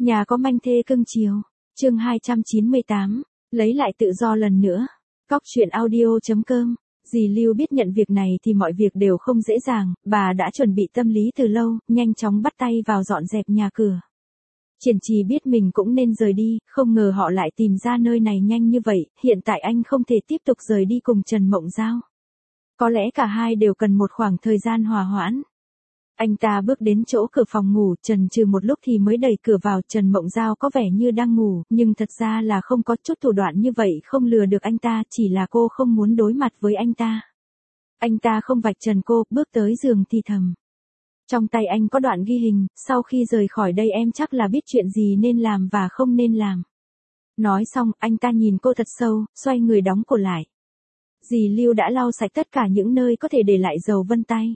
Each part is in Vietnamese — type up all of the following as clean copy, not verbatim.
Nhà có manh thê cưng chiều. Chương 298, lấy lại tự do lần nữa. Cóc truyện audio.com. Dì Lưu biết nhận việc này thì mọi việc đều không dễ dàng, bà đã chuẩn bị tâm lý từ lâu, nhanh chóng bắt tay vào dọn dẹp nhà cửa. Triển Trì biết mình cũng nên rời đi, không ngờ họ lại tìm ra nơi này nhanh như vậy, hiện tại anh không thể tiếp tục rời đi cùng Trần Mộng Giao. Có lẽ cả hai đều cần một khoảng thời gian hòa hoãn. Anh ta bước đến chỗ cửa phòng ngủ, chần chừ một lúc thì mới đẩy cửa vào. Trần Mộng Giao có vẻ như đang ngủ, nhưng thật ra là không có chút thủ đoạn như vậy không lừa được anh ta, chỉ là cô không muốn đối mặt với anh ta. Anh ta không vạch trần cô, bước tới giường thì thầm. Trong tay anh có đoạn ghi hình, sau khi rời khỏi đây em chắc là biết chuyện gì nên làm và không nên làm. Nói xong, anh ta nhìn cô thật sâu, xoay người đóng cổ lại. Dì Lưu đã lau sạch tất cả những nơi có thể để lại dấu vân tay.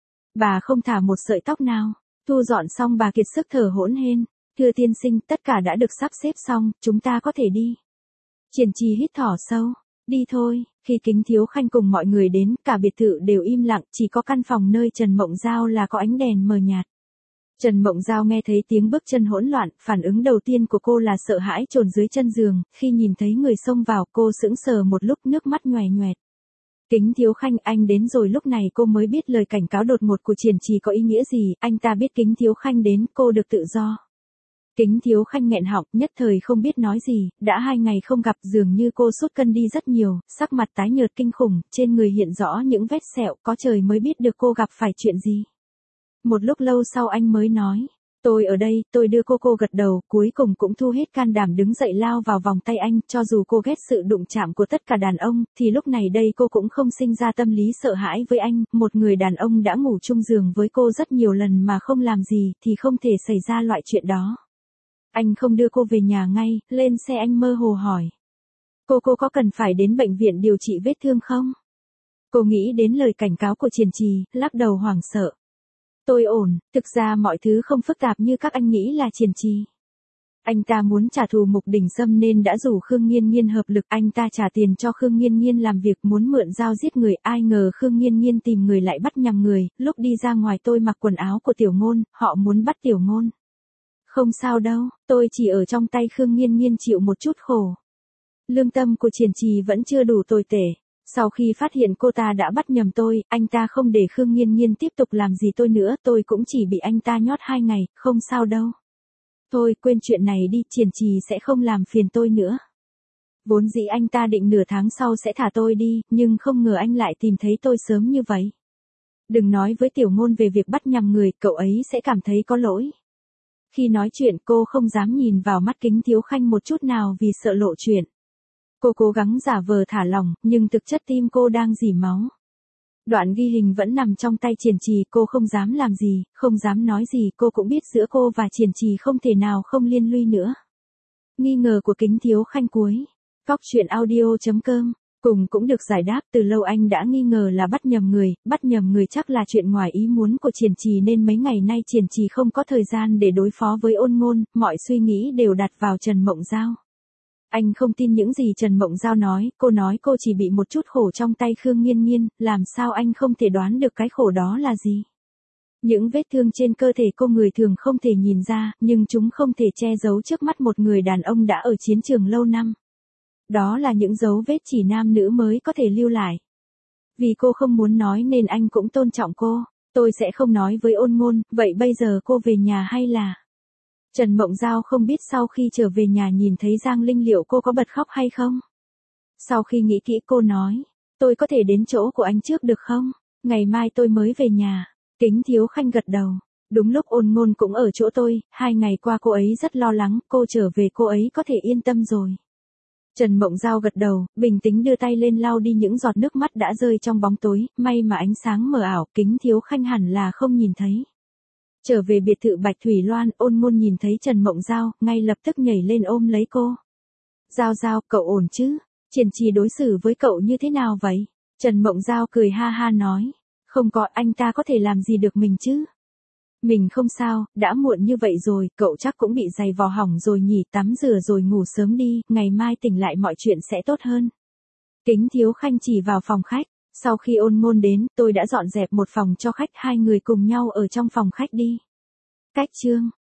Bà không thả một sợi tóc nào. Thu dọn xong bà kiệt sức thở hổn hển. Thưa tiên sinh, tất cả đã được sắp xếp xong, chúng ta có thể đi. Triển Trì hít thở sâu. Đi thôi. Khi Kính Thiếu Khanh cùng mọi người đến, cả biệt thự đều im lặng, chỉ có căn phòng nơi Trần Mộng Giao là có ánh đèn mờ nhạt. Trần Mộng Giao nghe thấy tiếng bước chân hỗn loạn, phản ứng đầu tiên của cô là sợ hãi chồn dưới chân giường, khi nhìn thấy người xông vào, cô sững sờ một lúc, nước mắt nhoẻn nhoẹt. Kính Thiếu Khanh, anh đến rồi. Lúc này cô mới biết lời cảnh cáo đột ngột của Triển Trì có ý nghĩa gì, anh ta biết Kính Thiếu Khanh đến, cô được tự do. Kính Thiếu Khanh nghẹn họng, nhất thời không biết nói gì, đã 2 ngày không gặp, dường như cô sút cân đi rất nhiều, sắc mặt tái nhợt kinh khủng, trên người hiện rõ những vết sẹo, có trời mới biết được cô gặp phải chuyện gì. Một lúc lâu sau anh mới nói. Tôi ở đây, tôi đưa cô gật đầu, cuối cùng cũng thu hết can đảm đứng dậy lao vào vòng tay anh, cho dù cô ghét sự đụng chạm của tất cả đàn ông, thì lúc này đây cô cũng không sinh ra tâm lý sợ hãi với anh, một người đàn ông đã ngủ chung giường với cô rất nhiều lần mà không làm gì, thì không thể xảy ra loại chuyện đó. Anh không đưa cô về nhà ngay, lên xe anh mơ hồ hỏi. Cô có cần phải đến bệnh viện điều trị vết thương không? Cô nghĩ đến lời cảnh cáo của Triển Trì, lắc đầu hoảng sợ. Tôi ổn, thực ra mọi thứ không phức tạp như các anh nghĩ là Triển Trì. Anh ta muốn trả thù Mục Đình Sâm nên đã rủ Khương Nghiên Nghiên hợp lực, anh ta trả tiền cho Khương Nghiên Nghiên làm việc, muốn mượn dao giết người, ai ngờ Khương Nghiên Nghiên tìm người lại bắt nhầm người, lúc đi ra ngoài tôi mặc quần áo của Tiểu Ngôn, họ muốn bắt Tiểu Ngôn. Không sao đâu, tôi chỉ ở trong tay Khương Nghiên Nghiên chịu một chút khổ. Lương tâm của Triển Trì vẫn chưa đủ tồi tệ. Sau khi phát hiện cô ta đã bắt nhầm tôi, anh ta không để Khương Nghiên Nghiên tiếp tục làm gì tôi nữa, tôi cũng chỉ bị anh ta nhốt 2 ngày, không sao đâu. Thôi, quên chuyện này đi, Triển Trì sẽ không làm phiền tôi nữa. Vốn dĩ anh ta định nửa tháng sau sẽ thả tôi đi, nhưng không ngờ anh lại tìm thấy tôi sớm như vậy. Đừng nói với Tiểu Ngôn về việc bắt nhầm người, cậu ấy sẽ cảm thấy có lỗi. Khi nói chuyện cô không dám nhìn vào mắt Kính Thiếu Khanh một chút nào vì sợ lộ chuyện. Cô cố gắng giả vờ thả lỏng, nhưng thực chất tim cô đang rỉ máu. Đoạn ghi hình vẫn nằm trong tay Triển Trì, cô không dám làm gì, không dám nói gì, cô cũng biết giữa cô và Triển Trì không thể nào không liên lụy nữa. Nghi ngờ của Kính Thiếu Khanh cuối. Cóc truyện audio.com. Cùng cũng được giải đáp, từ lâu anh đã nghi ngờ là bắt nhầm người chắc là chuyện ngoài ý muốn của Triển Trì nên mấy ngày nay Triển Trì không có thời gian để đối phó với Ôn Ngôn, mọi suy nghĩ đều đặt vào Trần Mộng Giao. Anh không tin những gì Trần Mộng Giao nói cô chỉ bị một chút khổ trong tay Khương Nghiên Nghiên, làm sao anh không thể đoán được cái khổ đó là gì. Những vết thương trên cơ thể cô người thường không thể nhìn ra, nhưng chúng không thể che giấu trước mắt một người đàn ông đã ở chiến trường lâu năm. Đó là những dấu vết chỉ nam nữ mới có thể lưu lại. Vì cô không muốn nói nên anh cũng tôn trọng cô. Tôi sẽ không nói với Ôn Ngôn, vậy bây giờ cô về nhà hay là... Trần Mộng Giao không biết sau khi trở về nhà nhìn thấy Giang Linh liệu cô có bật khóc hay không. Sau khi nghĩ kỹ cô nói, tôi có thể đến chỗ của anh trước được không? Ngày mai tôi mới về nhà. Kính Thiếu Khanh gật đầu. Đúng lúc Ôn Ngôn cũng ở chỗ tôi, 2 ngày qua cô ấy rất lo lắng, cô trở về cô ấy có thể yên tâm rồi. Trần Mộng Giao gật đầu, bình tĩnh đưa tay lên lau đi những giọt nước mắt đã rơi trong bóng tối, may mà ánh sáng mờ ảo, Kính Thiếu Khanh hẳn là không nhìn thấy. Trở về biệt thự Bạch Thủy Loan, Ôn Ngôn nhìn thấy Trần Mộng Giao, ngay lập tức nhảy lên ôm lấy cô. Giao, cậu ổn chứ? Triển Trì đối xử với cậu như thế nào vậy? Trần Mộng Giao cười ha ha nói. Không có, anh ta có thể làm gì được mình chứ? Mình không sao, đã muộn như vậy rồi, cậu chắc cũng bị giày vò hỏng rồi nhỉ, tắm rửa rồi ngủ sớm đi, ngày mai tỉnh lại mọi chuyện sẽ tốt hơn. Kính Thiếu Khanh chỉ vào phòng khách. Sau khi Ôn Ngôn đến, tôi đã dọn dẹp một phòng cho khách, 2 người cùng nhau ở trong phòng khách đi. Cách chương.